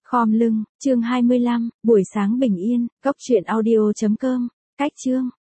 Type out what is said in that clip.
Khom lưng, chương 25, buổi sáng bình yên, cốc truyện audio.com, cách chương.